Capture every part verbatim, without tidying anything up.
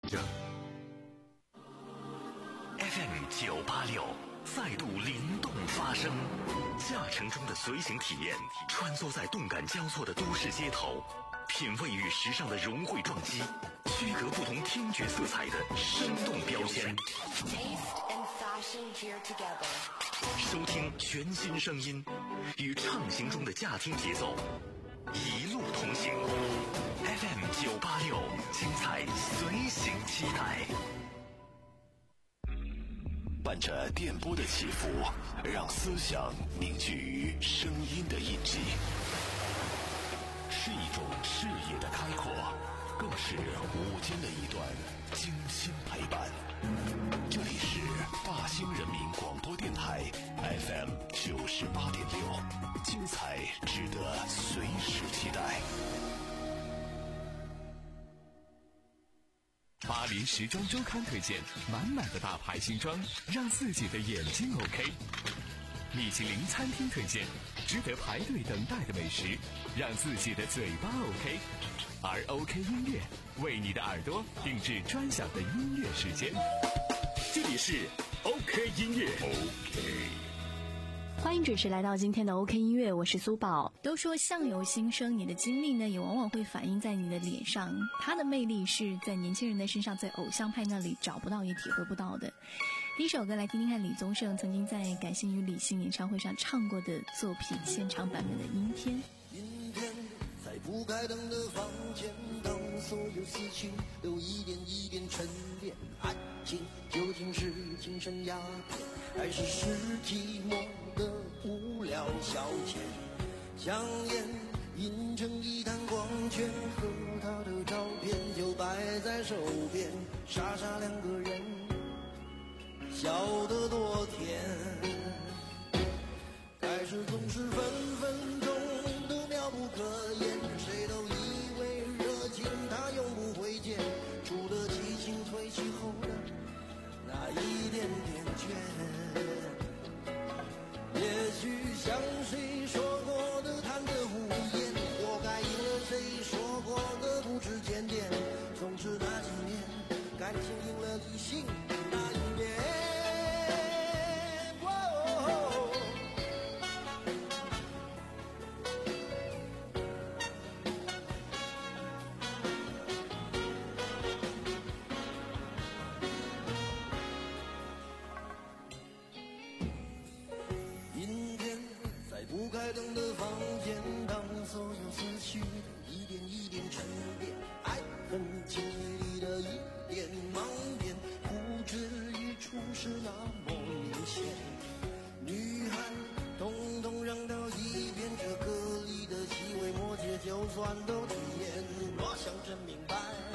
F M 九八六再度灵动发声，驾乘中的随行体验，穿梭在动感交错的都市街头，品味与时尚的融汇撞击，区隔不同听觉色彩的生动标签。收听全新声音，与畅行中的驾听节奏，一路同行。F M 九八六，精彩随行期待。伴着电波的起伏，让思想凝聚于声音的印记，是一种视野的开阔，更是午间的一段精心陪伴。这里是大兴人民广播电台 F M 九十八点六，精彩值得随时期待。 巴黎时装周刊推荐满满的大牌新装，让自己的眼睛 OK。米其林餐厅推荐值得排队等待的美食，让自己的嘴巴 OK。而 OK 音乐为你的耳朵定制专享的音乐时间。这里是 OK 音乐 OK。 欢迎准时来到今天的 OK 音乐，我是苏宝。 都说相由心生，你的经历呢也往往会反映在你的脸上，它的魅力是在年轻人的身上，在偶像派那里找不到也体会不到的。第一首歌来听听看李宗盛曾经在《感性与理性》演唱会上唱过的作品现场版本的《阴天》。 阴天，在不开灯的房间，当所有思绪都一点一点沉淀，爱情究竟是精神鸦片，还是是寂寞的无聊消遣？香烟印成一滩光圈，和他的照片就摆在手边，傻傻两个人笑得多甜。开始总是分分钟都妙不可言，谁都以为热情它永不会减，除了激情褪去后的那一点点倦。也许像谁说过的贪得无厌，活该应了谁说过的不知检点。总之那几年，感情赢了理性那一边。不开灯的房间，当所有思绪都一点一点沉淀，爱恨情里的一点盲点，呼之欲出是那么明显。女孩统统扔到一边，这歌里的细微末节就算都体验，若想真明白，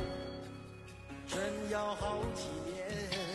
真要好几年。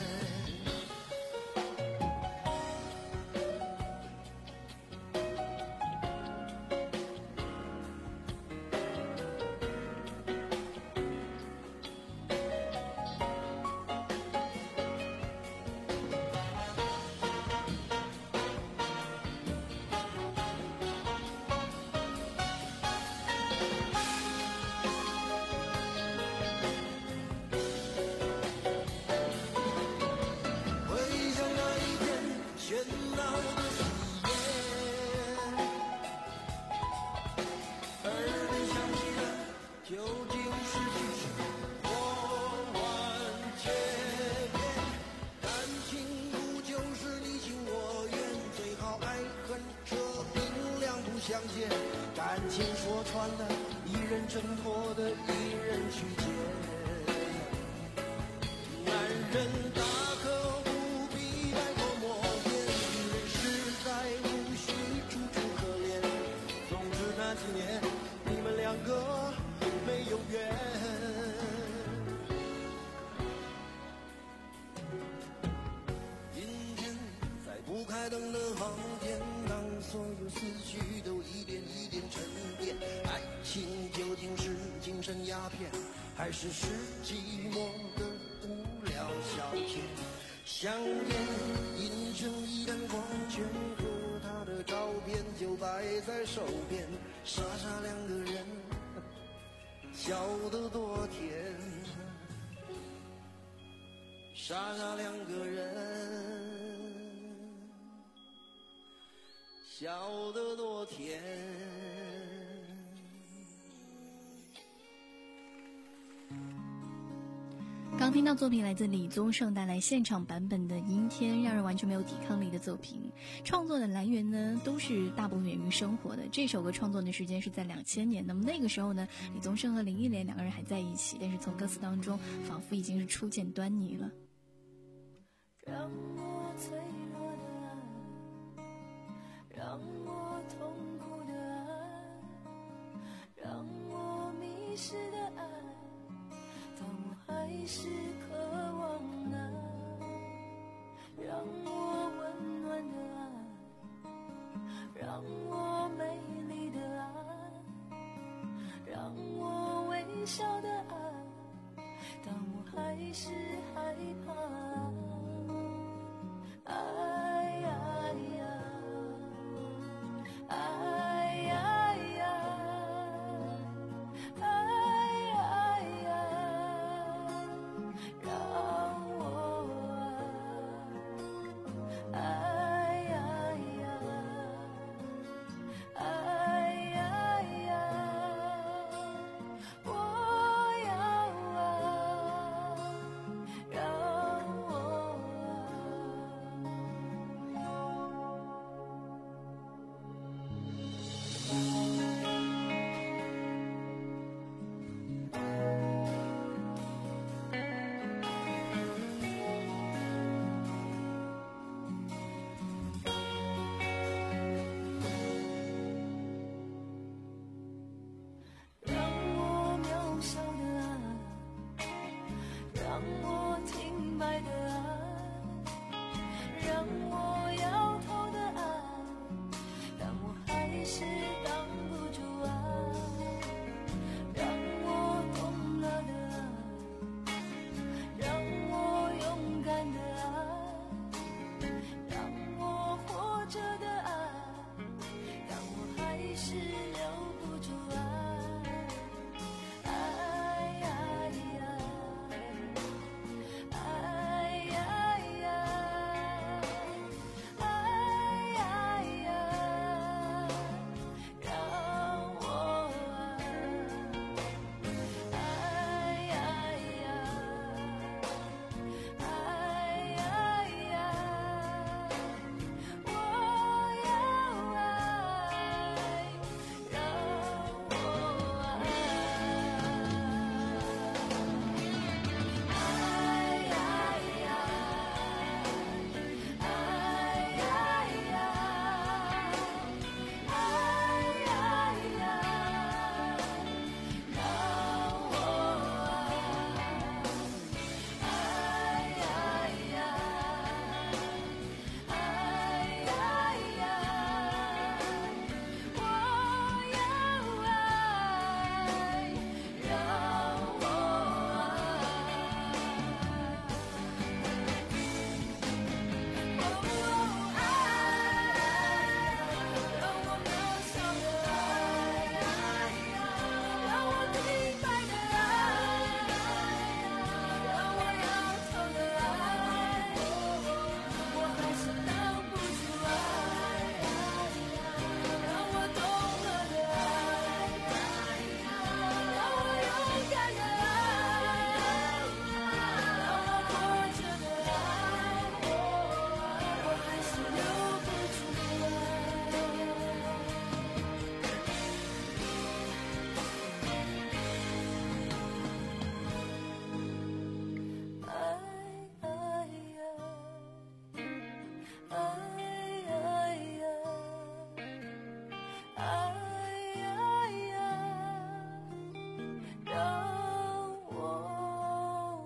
感情说穿了，一人挣脱的一人去捡。男人大可不必太过磨练，女人实在无需楚楚可怜。总之那几年，你们两个没有缘。阴天，在不开灯的房间，当所有思绪都一点一点沉淀，爱情究竟是精神鸦片，还是是寂寞的无聊消遣？香烟印成一滩光圈，和他的照片就摆在手边，傻傻两个人笑得多甜。 刹那两个人笑得多甜。 刚听到作品来自李宗盛带来现场版本的《阴天》，让人完全没有抵抗力的作品。创作的来源呢，都是大部分源于生活的。这首歌创作的时间是在两千年，那么那个时候呢，李宗盛和林忆莲两个人还在一起，但是从歌词当中仿佛已经是初见端倪了。 让我脆弱的爱，让我痛苦的爱，让我迷失的爱，但我还是渴望爱，让我温暖的爱，让我美丽的爱，让我微笑的爱，但我还是害怕爱，爱呀，爱呀呀，爱呀呀，让我爱，爱呀呀，爱呀呀，我要爱，让我让我渺小的爱，让我停摆的爱，让我摇头的爱，但我还是挡不住爱，让我懂了的爱，让我勇敢的爱，让我活着的爱，但我还是留不住爱，爱呀呀，爱呀呀，爱呀呀，让我爱，爱呀呀，爱呀呀，我要爱，让我爱，爱呀呀，爱呀呀，爱呀呀，让我爱，爱呀呀，爱呀呀，我要爱，让我让我渺小的爱，让我停摆的爱，让我摇头的爱，我还是挡不住爱，让我懂了的爱，让我勇敢的爱，让我活着的爱，我还是留不住爱，爱爱呀，爱呀呀，爱呀呀，让我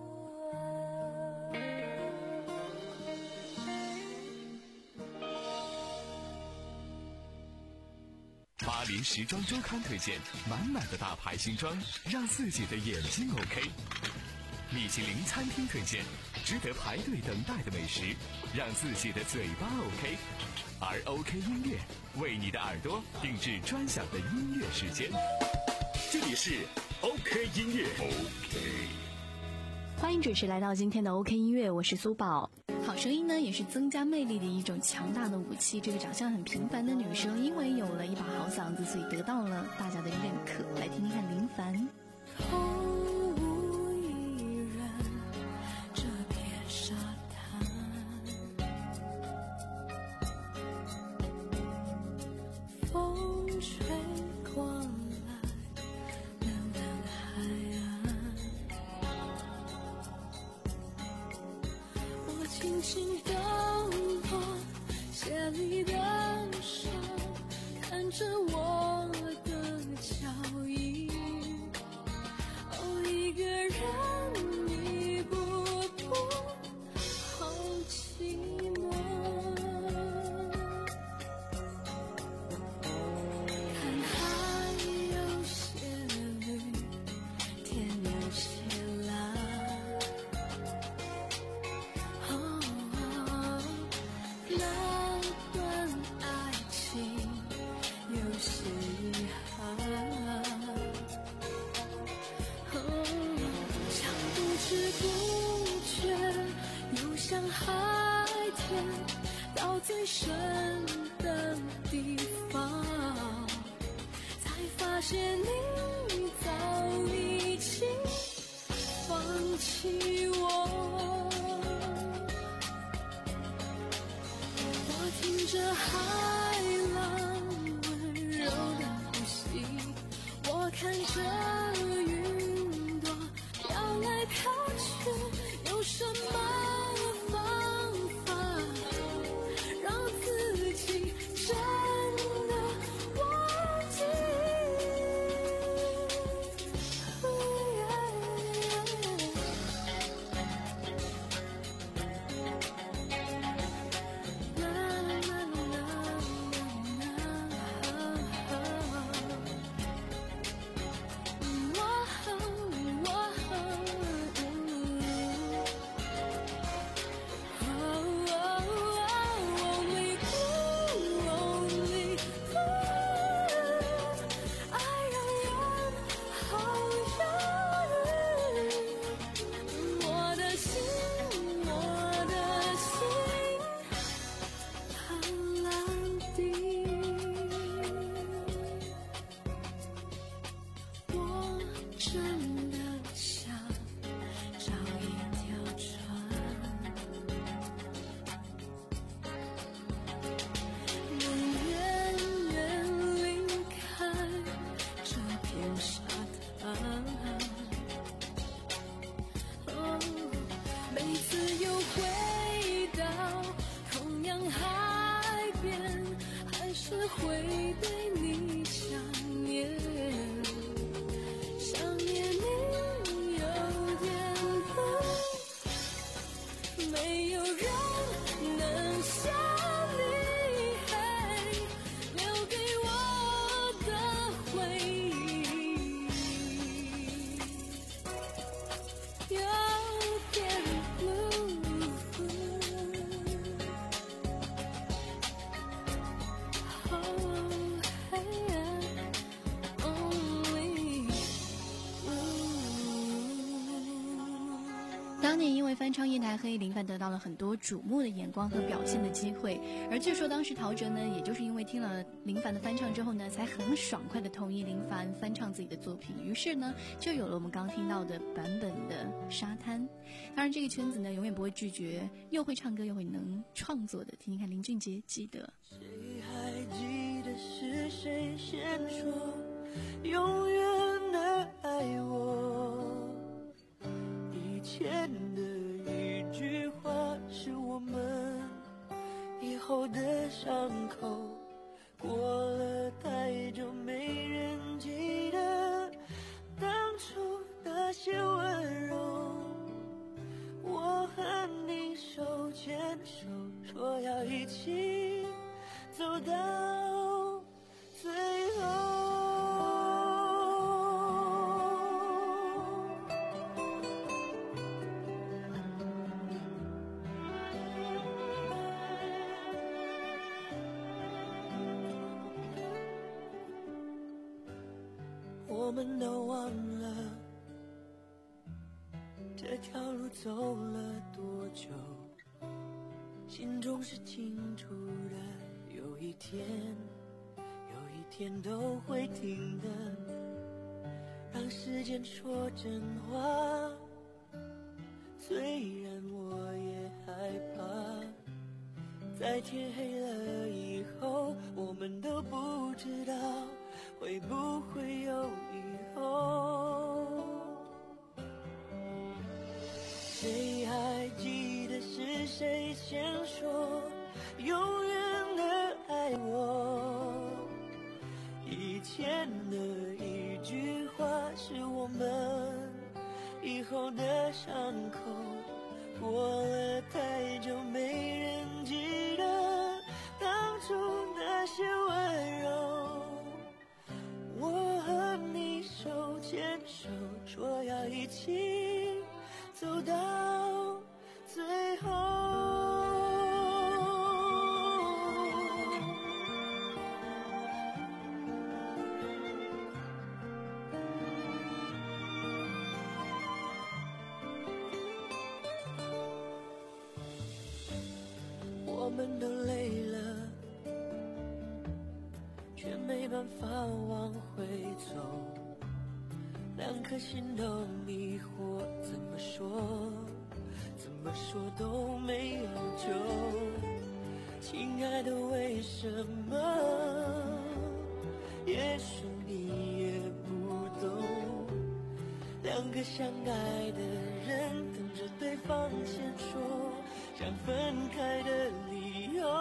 巴黎时装周刊推荐满满的大牌新装，让自己的眼睛 OK。米其林餐厅推荐值得排队等待的美食，让自己的嘴巴 OK。而 OK 音乐为你的耳朵定制专享的音乐时间。 这里是 OK 音乐。OK。 欢迎准时来到今天的 OK 音乐，我是苏宝。 好声音呢，也是增加魅力的一种强大的武器。这个长相很平凡的女生，因为有了一把好嗓子，所以得到了大家的认可。来听听看林凡。 空无一人，这片沙滩，风吹过来，冷冷海岸，我轻轻地落鞋里的沙，看着我的脚印，哦，一个人一步步，好寂寞。看海有些绿，天有些蓝，哦，那段爱情有些遗憾，像不知不觉游向海天，到最深的地方，才发现你早已经放弃我。我听着海浪温柔的呼吸，我看着云朵飘来飘去，有什么方法让自己真的忘记？ 当年因为翻唱《夜台黑》，林凡得到了很多瞩目的眼光和表现的机会。而据说当时陶喆呢，也就是因为听了林凡的翻唱之后呢，才很爽快的同意林凡翻唱自己的作品，于是呢，就有了我们刚听到的版本的《沙滩》。当然，这个圈子呢，永远不会拒绝又会唱歌又会能创作的。听听看林俊杰，记得。 谁还记得是谁先说永远的爱我？以前的一句话是我们以后的伤口，过了太久没人记得当初那些温柔。我和你手牵手，说要一起走到最后。我们都忘了这条路走了多久，心中是清楚的，有一天有一天都会停的，让时间说真话，虽然我也害怕，在天黑了以后，我们都不知道会不会有以后。谁还记得是谁先说永远的爱我？以前的一句话是我们以后的伤口，过了太久没人记得当初那些温柔。我和你手牵手，说要一起走到最后。我们都累了，却没办法往回走，两颗心都迷惑，怎么说怎么说都没有救。亲爱的，为什么？也许你也不懂，两个相爱的人等着对方先说想分开的理由。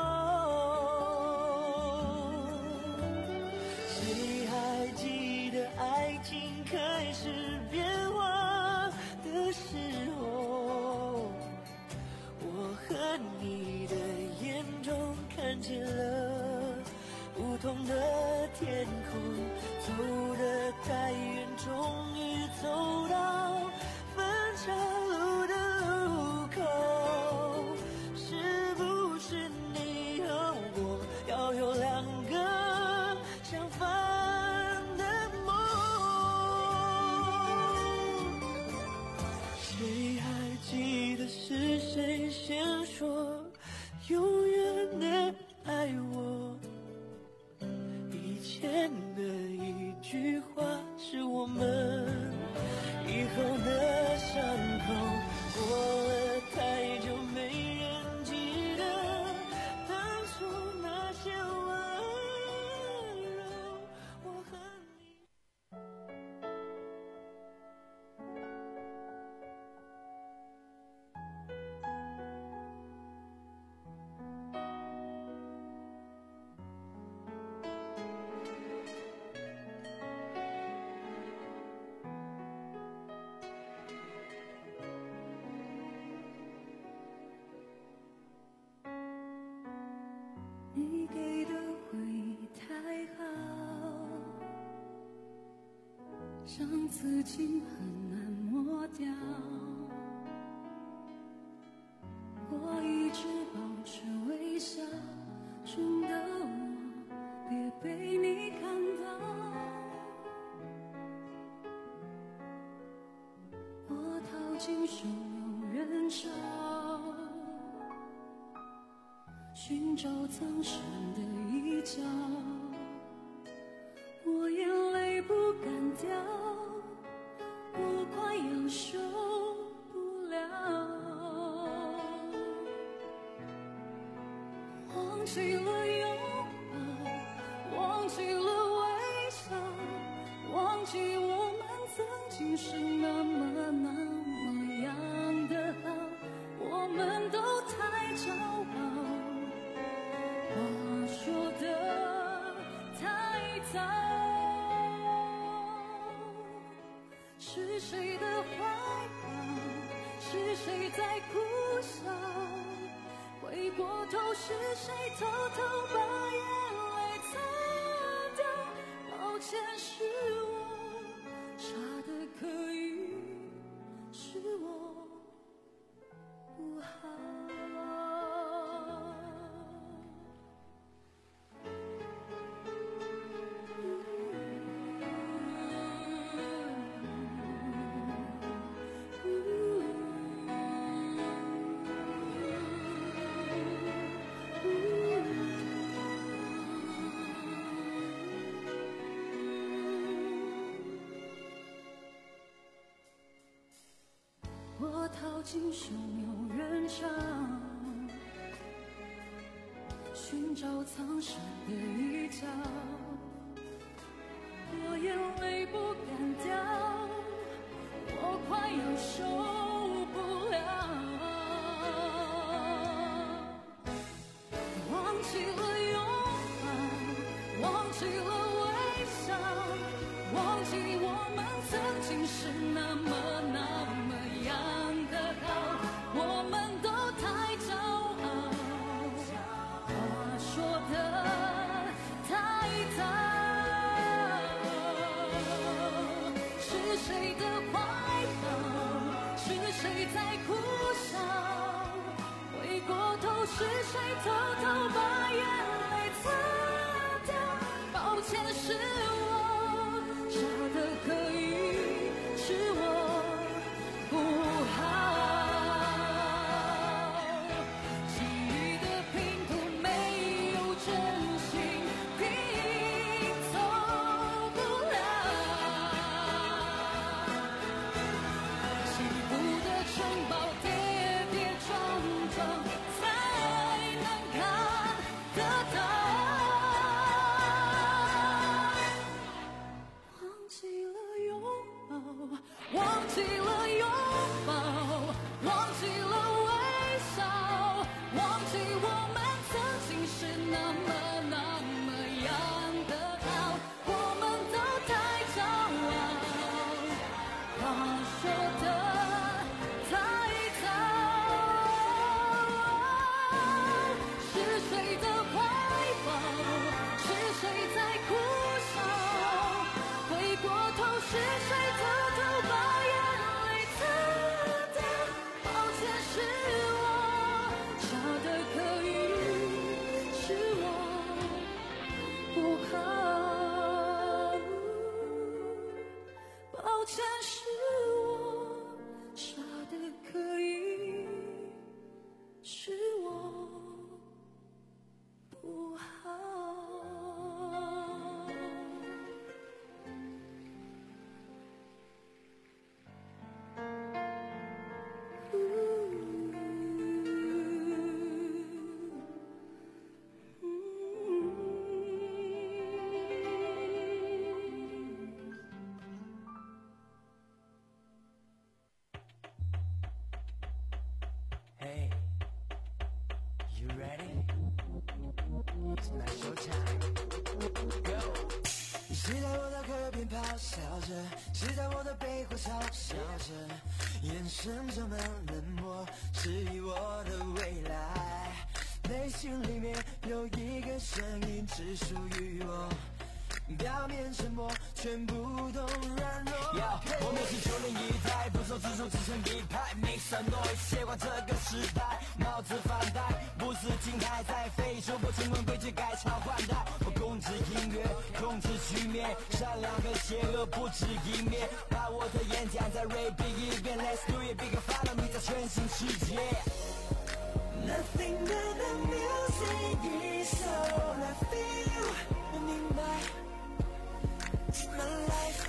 谁还记得爱情开始变化的时候，我和你的眼中看见了不同的天空，走得太远，终于走到分岔路的路口。是不是你和我要有两个相反的梦？谁还记得是谁先说永远的爱我？以前的一句话是我们以后的伤口，过了太久没人记得当初那些温柔。我和你你给的回忆太好，像刺青很难抹掉。我一直保持微笑，真的我别被你看到。我逃进汹涌人潮，寻找藏身的一角，我眼泪不敢掉，我快要受不了。忘记了拥抱，忘记了微笑，忘记我们曾经是那么那么样的好，我们都太骄傲，话说得太早。是谁的怀抱？是谁在哭笑？回过头，是谁偷偷把眼泪擦掉？抱歉，是我傻得可以，是我不好。 锦绣有人唱，寻找藏身的一角，我眼泪不敢掉，我快要受不了。忘记了拥抱，忘记了微笑，忘记我们曾经是那么那么样的好，我们都太骄傲，话说的太早。是谁的怀抱？是谁在哭笑？回过头，是谁偷偷把眼泪擦掉？抱歉，是我傻得可以，是我不好。记忆的拼图没有真心拼凑不了，起伏的城堡跌跌撞撞才能看得到。忘记了拥抱，忘记了拥抱，忘记了微笑，忘记我们曾经是那么那么样的好，我们都太骄傲，话说的太早。是谁的怀抱？是谁在哭笑？回过头，是谁偷偷把眼泪擦掉？抱歉，是我傻得可以，是我不好。抱歉，是我傻得可以，是我不好。 Hey, you ready? It's show time. Go. 你是在我的河边咆哮着，是在我的背后嘲笑着，眼神充满冷漠，质疑我的未来。内心里面有一个声音只属于我，表面沉默，全部都软弱。我们是九零一代，不受自主自成一派 ，Make some noise， 接管这个时代，帽子反戴，不是静态在非洲，不成文规矩改朝换代。我控制音乐，控制局面，善良和邪恶不止一面。把我的演讲再 rap 一遍 ，Let's do it big follow me， 在全新世界。Nothing but the music is all I feel， 我明白。It's my life.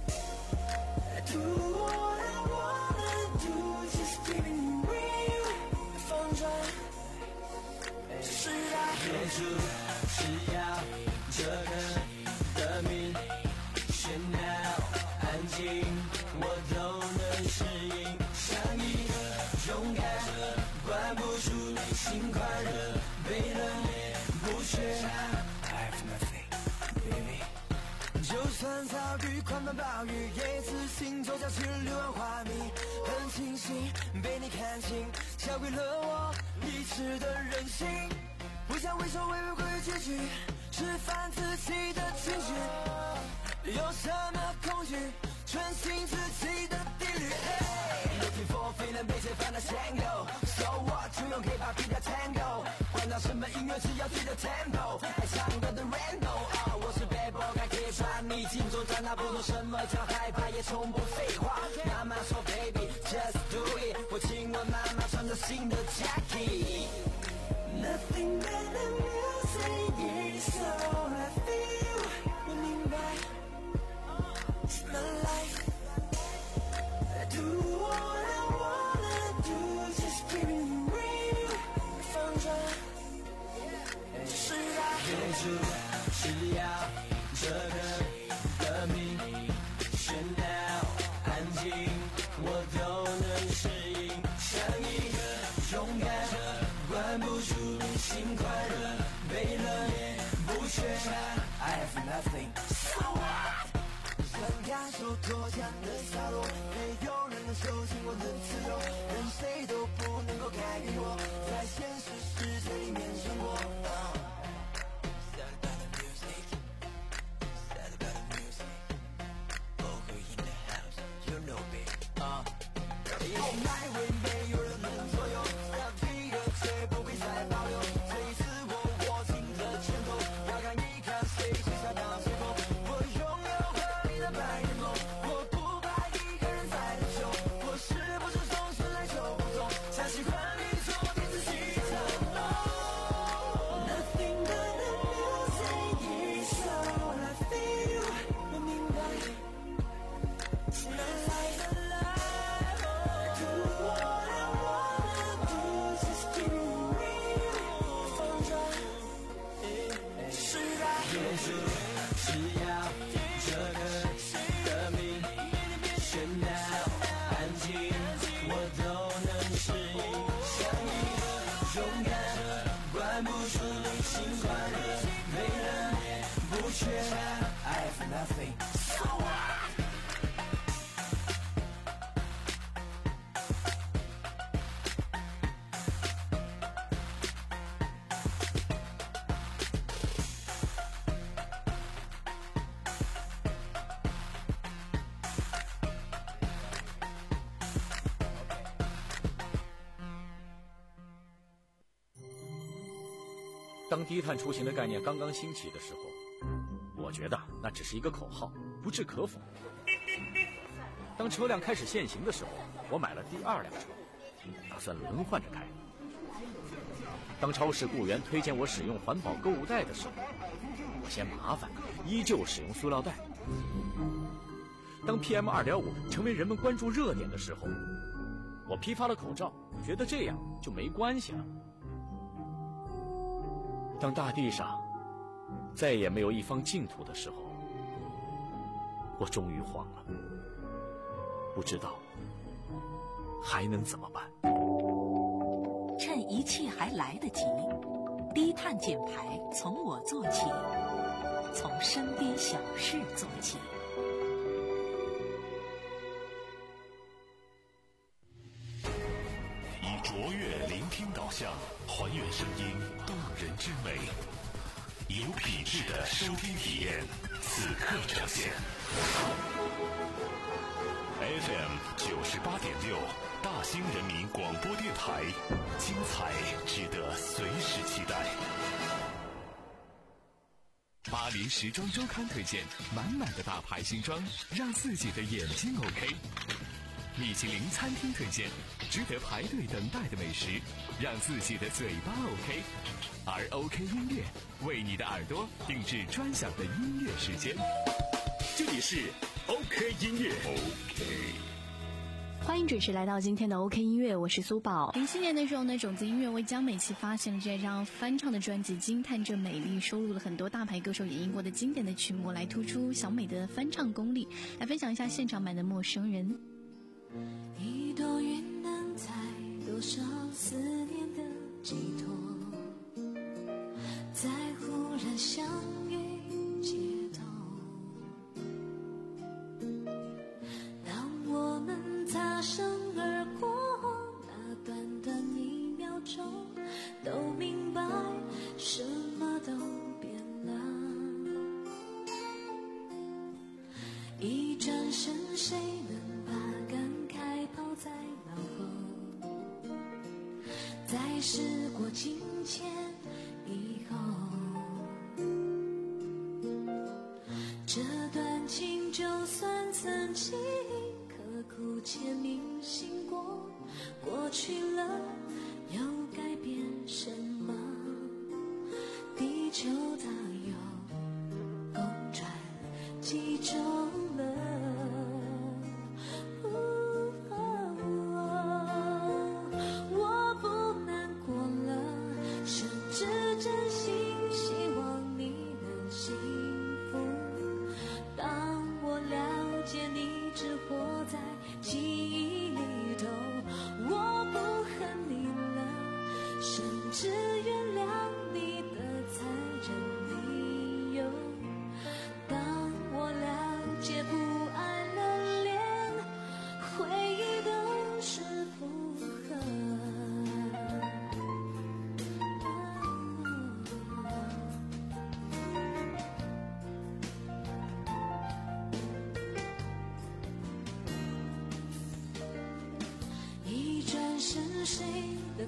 Do what I wanna do, just giving you real. 放转，是爱。接住，是要这个的命。喧闹，安静，我都能适应。上瘾，勇敢，管不住内心快乐，被冷眼不缺。I have nothing, baby.就算遭遇狂风暴雨，也自信走下去柳暗花明。很庆幸被你看清，教会了我一直的任性。不想畏首畏尾会结局，吃饭自己的情绪。有什么恐惧？纯信自己的定律。Looking for feeling 被谁放的 Tango，So what？ 就用 K-pop 替代 Tango， 管到什么音乐，只要对着 Tempo。爱唱歌的 Rainbow， 啊，我是 Bad Boy， 该可以穿你进作战，那不懂什么叫害怕，也从不废话。妈妈说 Baby，just do it， 我亲吻妈妈穿着新的 Jackie。Nothing but the music is all I feel， 我明白。It's my life. Do what I wanna do. 手脱缰的洒落，没有人能手紧我的自由，任谁都不能够改变我，在现实世界里面生活。 当低碳出行的概念刚刚兴起的时候，我觉得那只是一个口号，不置可否。当车辆开始限行的时候，我买了第二辆车，打算轮换着开。当超市雇员推荐我使用环保购物袋的时候，我嫌麻烦，依旧使用塑料袋。当 P M 二点五 成为人们关注热点的时候，我批发了口罩，觉得这样就没关系了。当大地上再也没有一方净土的时候，我终于慌了，不知道还能怎么办。 趁一切还来得及，低碳减排从我做起，从身边小事做起。 以卓越聆听导向，还原声音动人之美，有品质的收听体验，此刻呈现。F M 九十八点六，大兴人民广播电台，精彩值得随时期待。 巴黎时装周刊推荐满满的大牌新装，让自己的眼睛 OK。米其林餐厅推荐值得排队等待的美食，让自己的嘴巴 OK。而 OK 音乐为你的耳朵定制专享的音乐时间，这里是 OK 音乐。 OK， 欢迎准时来到今天的 OK 音乐，我是苏宝。 零七年的时候呢，种子音乐为江美琪发现了这张翻唱的专辑《惊叹这美丽》，收录了很多大牌歌手演绎过的经典的曲目，来突出小美的翻唱功力。来分享一下现场版的《陌生人》。 一朵云能载多少思念的寄托，在忽然相遇街头，当我们擦身而过，那短短一秒钟，都明白什么都变了。一转身，谁能把感慨抛在脑后？在时过境迁以后，这段情就算曾经刻骨且铭心过，过去了又改变什么？地球它又公转几周了。不爱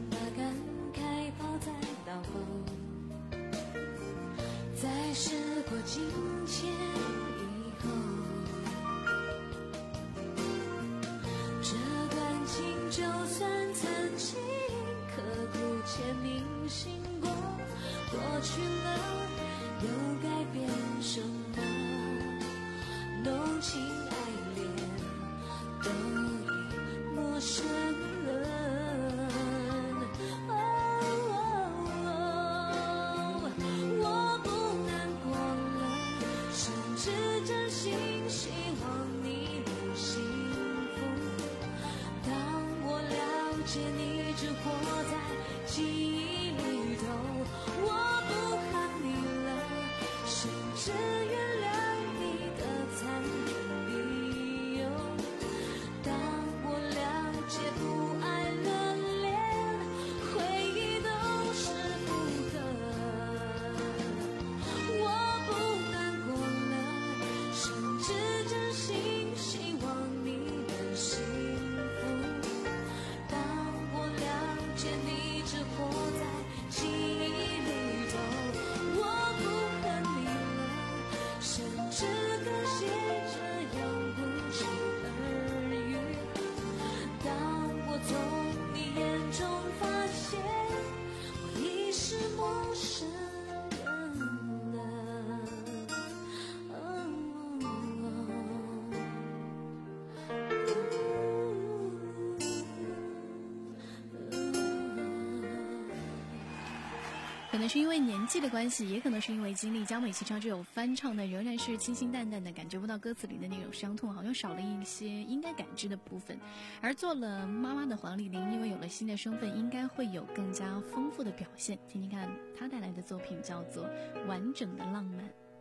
把感慨抛在脑后，在时过境迁以后，这段情就算曾经刻骨且铭心过，过去了又改变什么？浓情爱恋都已陌生了。我不难过了，甚至真心希望你能幸福。当我了解你只活在记忆里头，我不恨你了，甚至原谅你的残忍理由。当我了解不爱了，连回忆都是负荷。我不难过了，甚至真心希望你能幸福。当我了解你只活在记忆里头，我不恨你了，甚至感谢这样不期而遇。当我从你眼中发现我已是陌生人了。 可能是因为年纪的关系，也可能是因为经历，江美琪唱这首翻唱的仍然是清清淡淡的，感觉不到歌词里的那种伤痛，好像少了一些应该感知的部分。而做了妈妈的黄丽玲，因为有了新的身份，应该会有更加丰富的表现。听听看她带来的作品叫做《完整的浪漫》。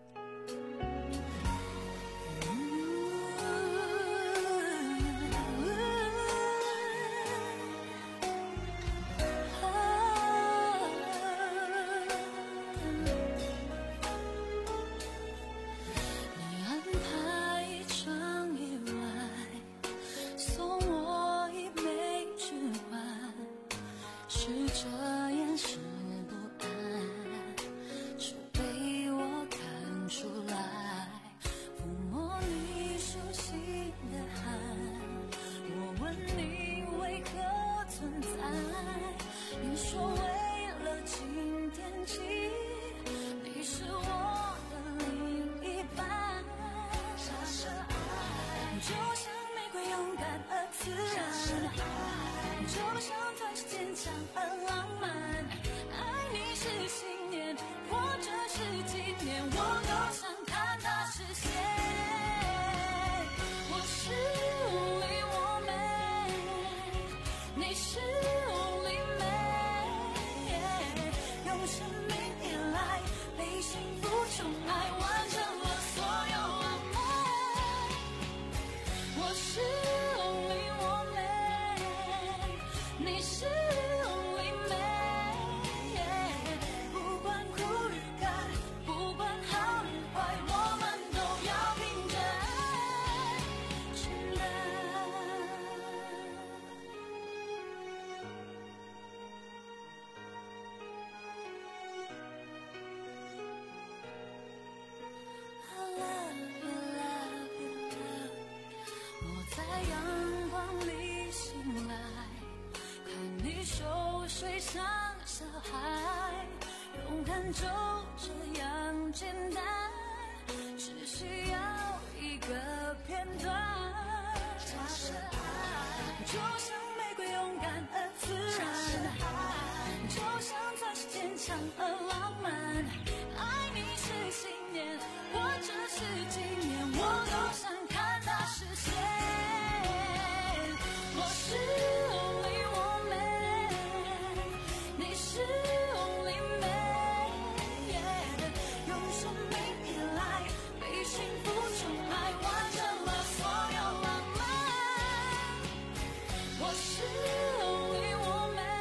水上小孩，永恒就这样简单，只需要一个片段。假设爱就像玫瑰勇敢而自然，就像钻石坚强而浪漫。爱你是信念，或者是纪念，我都想看它实现。我是 only woman， 你是 only man， yeah， 用生命依赖，被幸福宠爱，完成了所有浪漫。我是 only woman。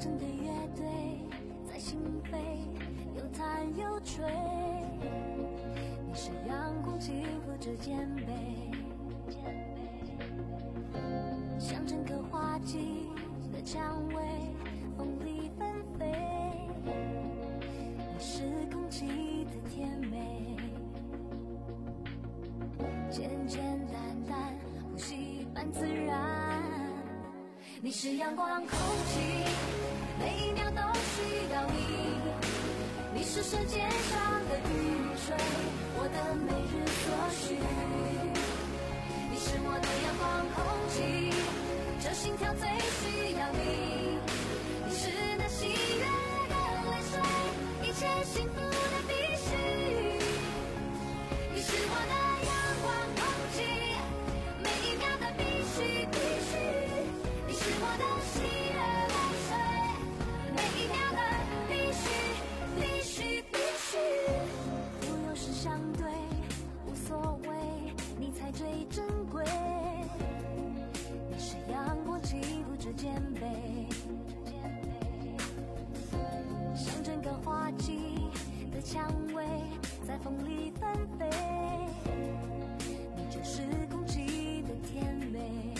真的乐队，在心扉又弹又吹。你是阳光轻抚着肩背，像整个花季的蔷薇，风里纷飞。你是空气的甜美，简简单单，呼吸般自然。你是阳光空气，每一秒都需要你。你是世界上的雨水，我的每日所需。你是我的阳光空气，这心跳最需要你。你是那喜悦的泪水，一切幸福的必须。你是我的阳光空气，每一秒的必须必须。你是我的喜悦泪水，每一秒的必须必须必须。富有时相对无所谓，你才最珍贵。你是阳光起伏着肩背，像整个花季的蔷薇，在风里纷飞。你就是空气的甜美，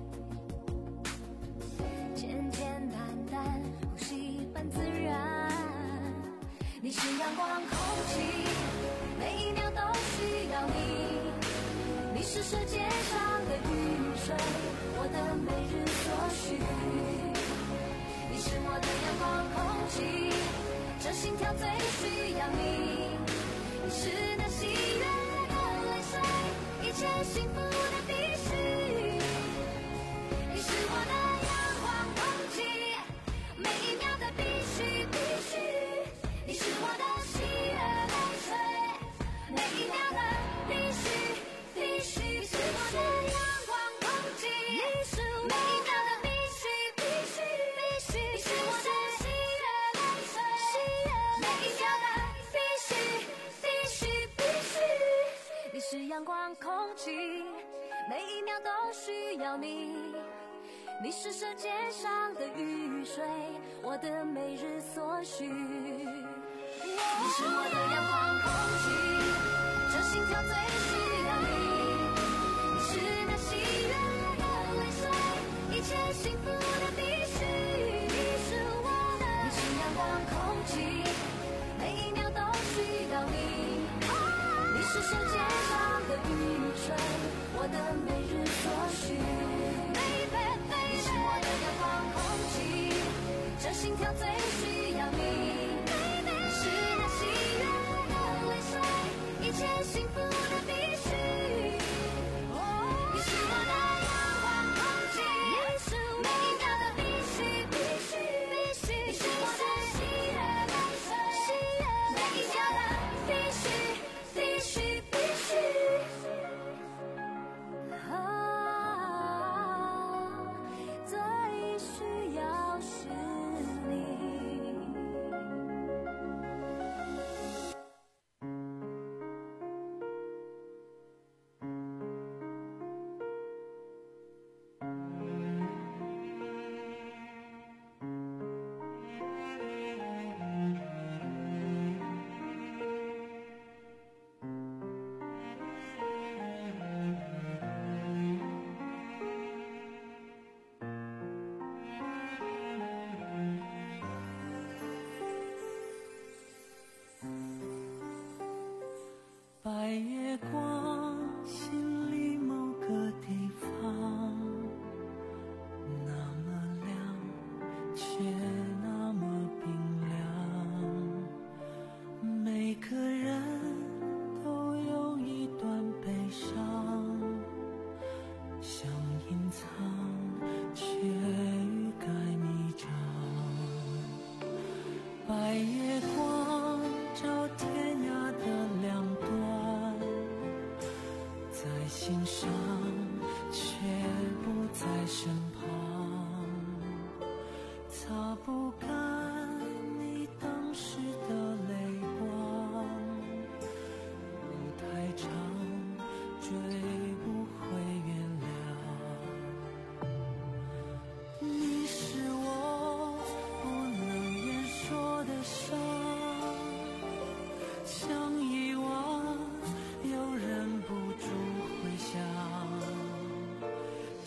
简简单单，呼吸般自然。你是阳光空气，每一秒都需要你。你是世界上的雨水，我的每日所需。你是我的阳光空气，这心跳最需要你。你是那喜悦的泪水，一切幸福的必须。你是我的阳光空气，每一秒的必须必须。你是我的喜悦泪水，每一秒的必须必须。你是我的阳光空气，你是每一秒的必须必须必须。你是我的喜悦泪水，每一秒的必须必须必须。你是阳光空气，每一秒都需要你。你是世界上的雨水，我的每日所需。你是我的阳光空气，这心跳最需要你。你是那喜悦的泪水，一切幸福的必须。你是我的，你是阳光空气，每一秒都需要你。你是世界上的雨水，我的每日所需。你是我的阳光空气，这心跳最需要你。你是那喜悦的泪水，一切幸福的必须。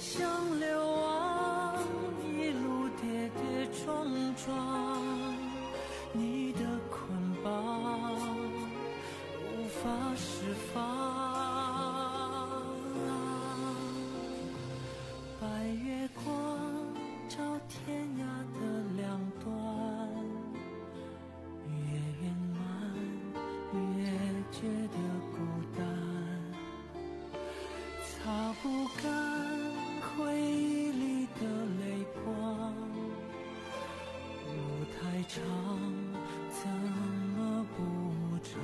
像流亡，一路跌跌撞撞，你的捆绑无法释放。白月光照天涯的两端，越圆满越觉得孤单，擦不干回忆里的泪光，路太长怎么不长。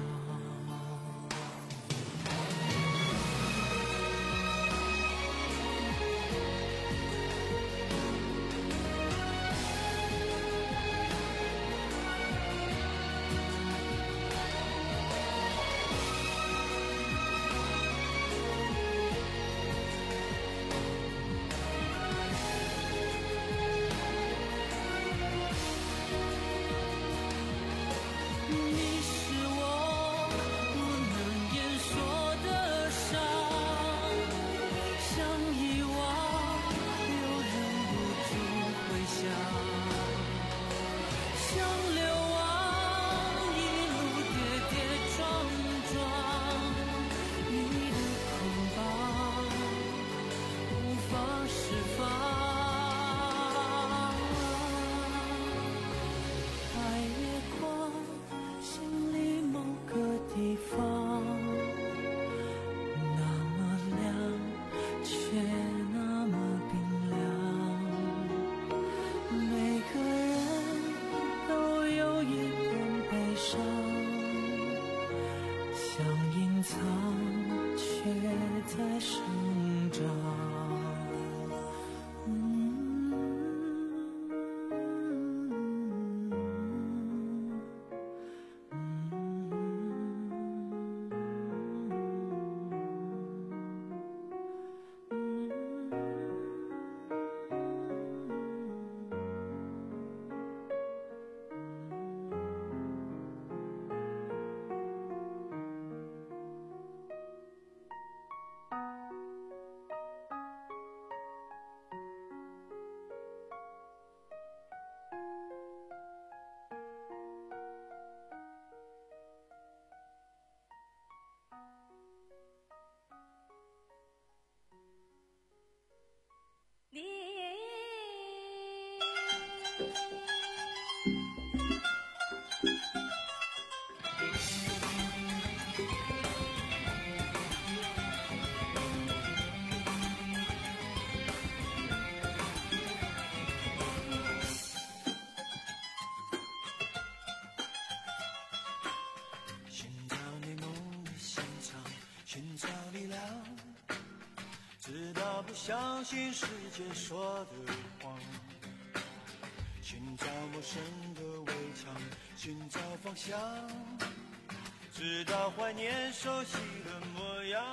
不相信世界说的谎，寻找陌生的围墙，寻找方向，直到怀念熟悉的模样。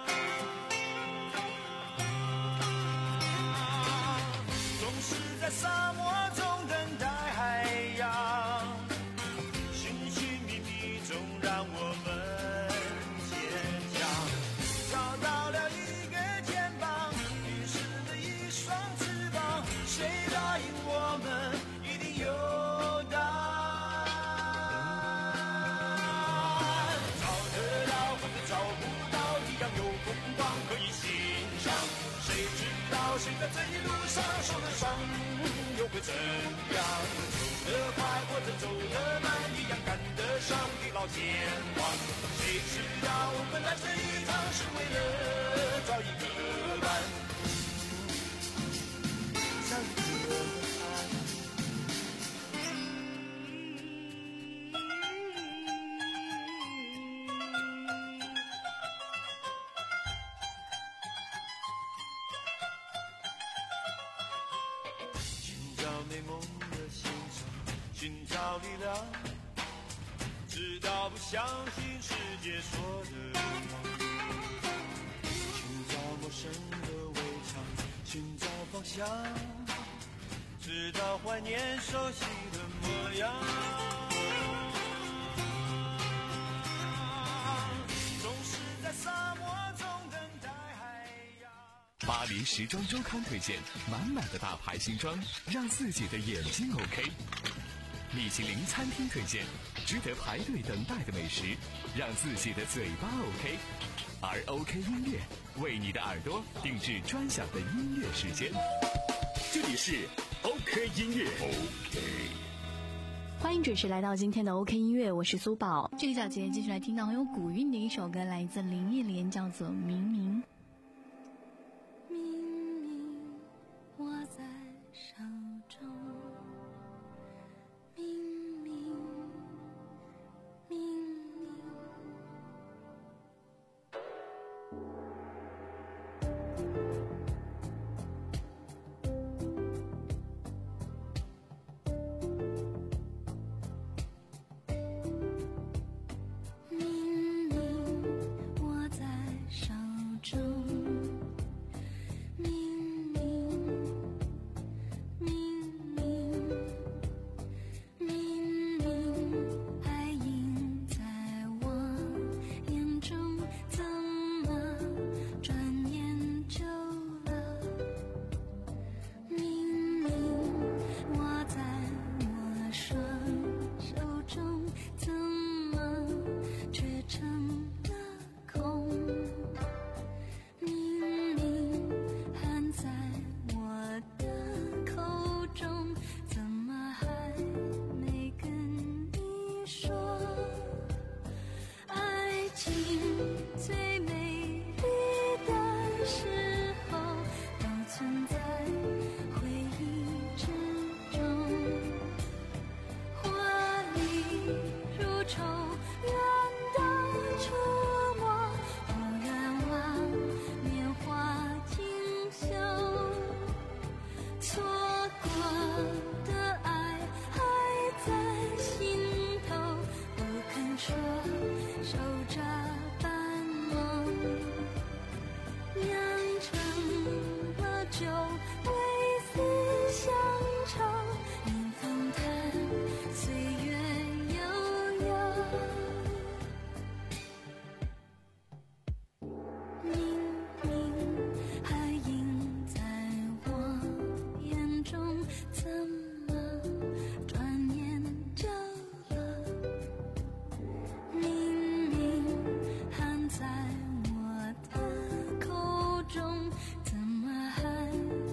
总是在沙漠中等待海洋，寻寻觅觅中让我们坚强。找到了一个肩膀，遗失了一双翅膀，谁答应我们一定有答案。找得到或者找不到，一样有风光可以欣赏。谁知道谁在这一路上受了伤，又会怎样？走得快或者走得慢，一样赶得上地老天荒。谁知道我们来这一趟是为了找一个伴，找一个伴。美梦的现场，寻找力量，直到不相信世界说的谎。寻找陌生的围墙，寻找方向，直到怀念熟悉的模样。总是在沙漠中等待海洋。 巴黎时装周刊推荐满满的大牌新装，让自己的眼睛 OK。米其林餐厅推荐值得排队等待的美食，让自己的嘴巴 OK。而 OK 音乐为你的耳朵定制专享的音乐时间。这里是 OK 音乐 OK。 欢迎准时来到今天的 OK 音乐，我是苏宝。 这个小节继续来听到很有古韵的一首歌，来自林忆莲，叫做《明明》。 明明握在手中，明明明明在我的口中，怎么还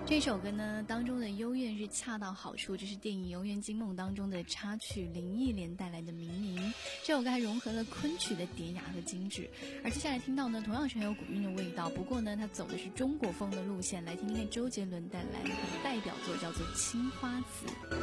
这首歌呢当中的幽怨是恰到好处，这是电影《游园惊梦》当中的插曲，林忆莲带来的明明。这首歌还融合了昆曲的典雅和精致，而接下来听到呢同样是很有古韵的味道，不过呢它走的是中国风的路线。来听听看周杰伦带来的代表作，叫做《青花瓷》。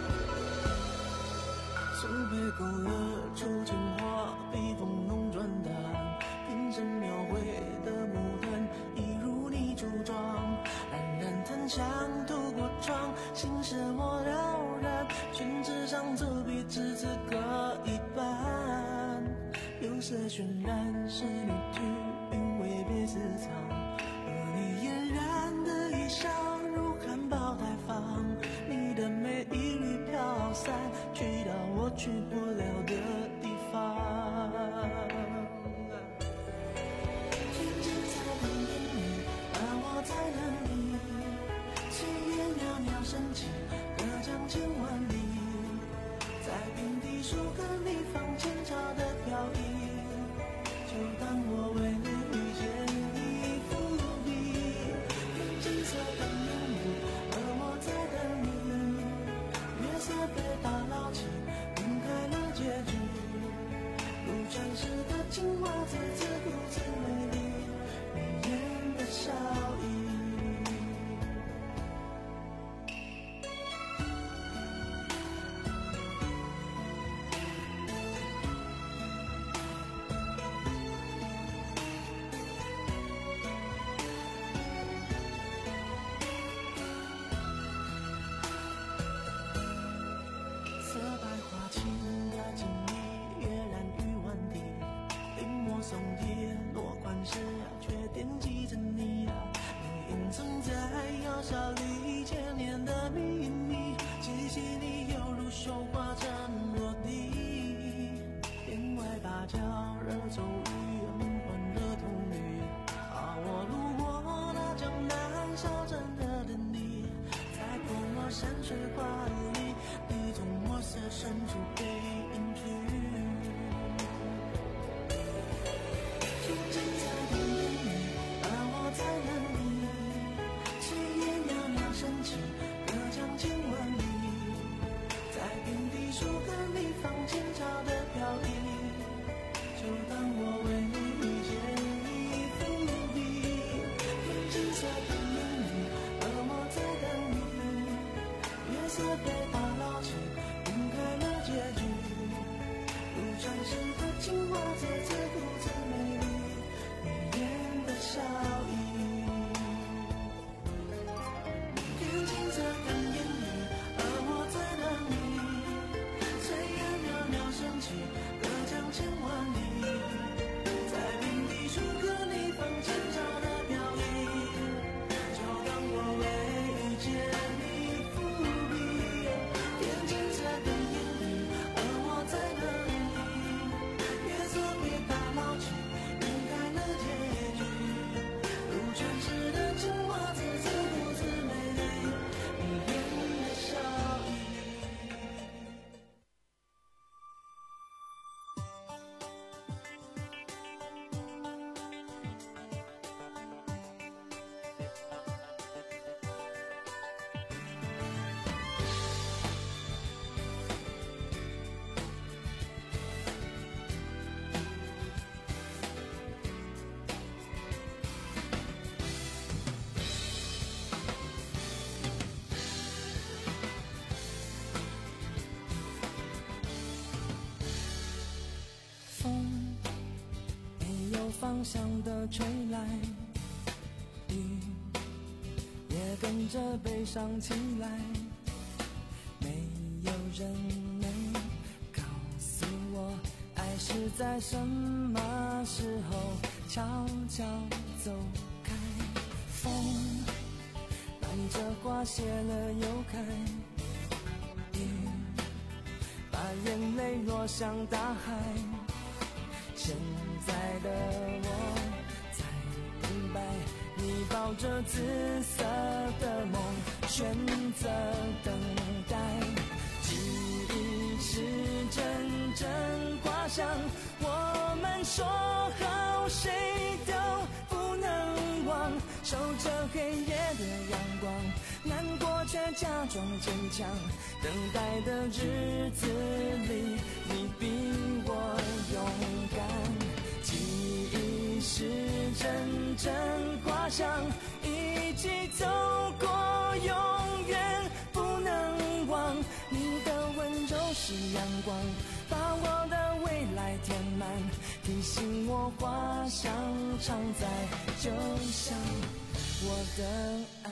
手背勾勒出情花，笔锋浓转淡，平生描绘的牡丹，一如你梳妆，冉冉檀香透过窗，心事我了然，宣纸上走笔只字各一半，有色渲染是你去韵味别私藏，而你嫣然的衣裳如含苞待放，你的美一缕飘散，去到我去不了的地方。静静在等你，而我在等你，岁月袅袅升起，隔江千万里，在平地树根里放前朝的飘逸，就当我为你遇见你伏笔。用金色等你，而我在等你，月色被打捞起，分开了结局，如传世的青花瓷，自顾自美丽，迷人的笑意。色白花轻的静谧，跃然于万地，临摹松叶落款时却惦记着你啊，你隐藏在窑烧里千年的秘密，细细你犹如绣花针落地，天外芭蕉惹骤雨，梦幻惹童女，啊我路过那江南小镇的等你，在泼墨山水画里，你从墨色深处被隐去，静静在等你，而我在等你，岁月袅袅升起，隔江千万里，在平地树根里放前朝的飘逸，就当我为你遇见你伏笔。用金色等你，而我在等你，月色被打捞起，分开了结局，如传世的青花瓷，自顾自美丽，迷人的笑意。天青色等烟雨，而我在等你，岁月袅袅升起，隔江千万里，在平地树根里放前朝的飘逸，就当我为遇见你伏笔。天青色等烟雨，而我在等你，月色被打捞起，晕开了结局，如传世的青花瓷，自顾自美丽，迷人的笑意。风没有方向的吹来，雨也跟着悲伤起来，没有人能告诉我爱是在什么时候悄悄走开。风伴着花谢了又开，雨把眼泪落向大海，现在的我才明白，你抱着紫色的梦，选择等待，记忆是阵阵花香，我们说好谁都不能忘，守着黑夜的阳光，难却假装坚强。等待的日子里，你比我勇敢。记忆是阵阵花香，一起走过，永远不能忘。你的温柔是阳光，把我的未来填满，提醒我花香常在，就像我的爱。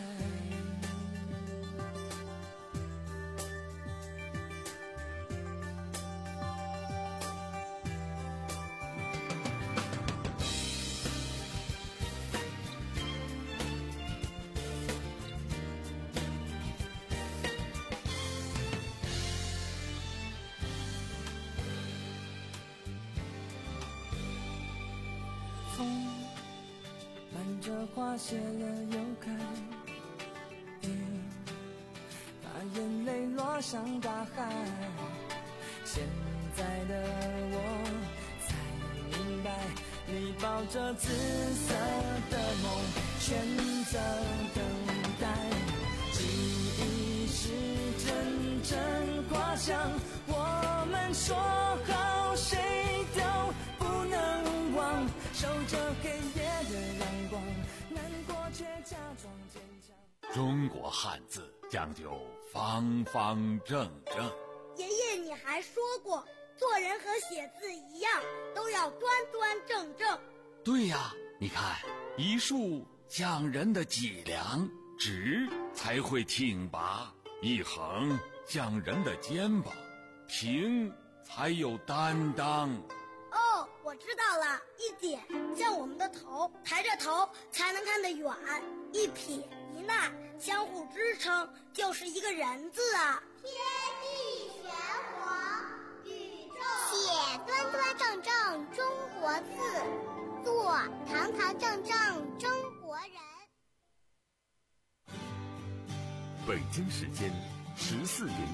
风伴着花谢了又开，雨把眼泪落向大海。现在的我才明白，你抱着紫色的梦，选择等待。记忆是阵阵花香，我们说好谁都不能忘。守着黑夜的阳光，难过却假装坚强。 中国汉字讲究方方正正。 爷爷，你还说过，做人和写字一样，都要端端正正。 对呀，你看，一竖讲人的脊梁，直才会挺拔；一横讲人的肩膀，平才有担当。 哦，我知道了，一点像我们的头，抬着头才能看得远；一撇一捺相互支撑，就是一个人字啊。 天地玄黄，宇宙写端端正正中国字，做堂堂正正中国人。 北京时间十四点。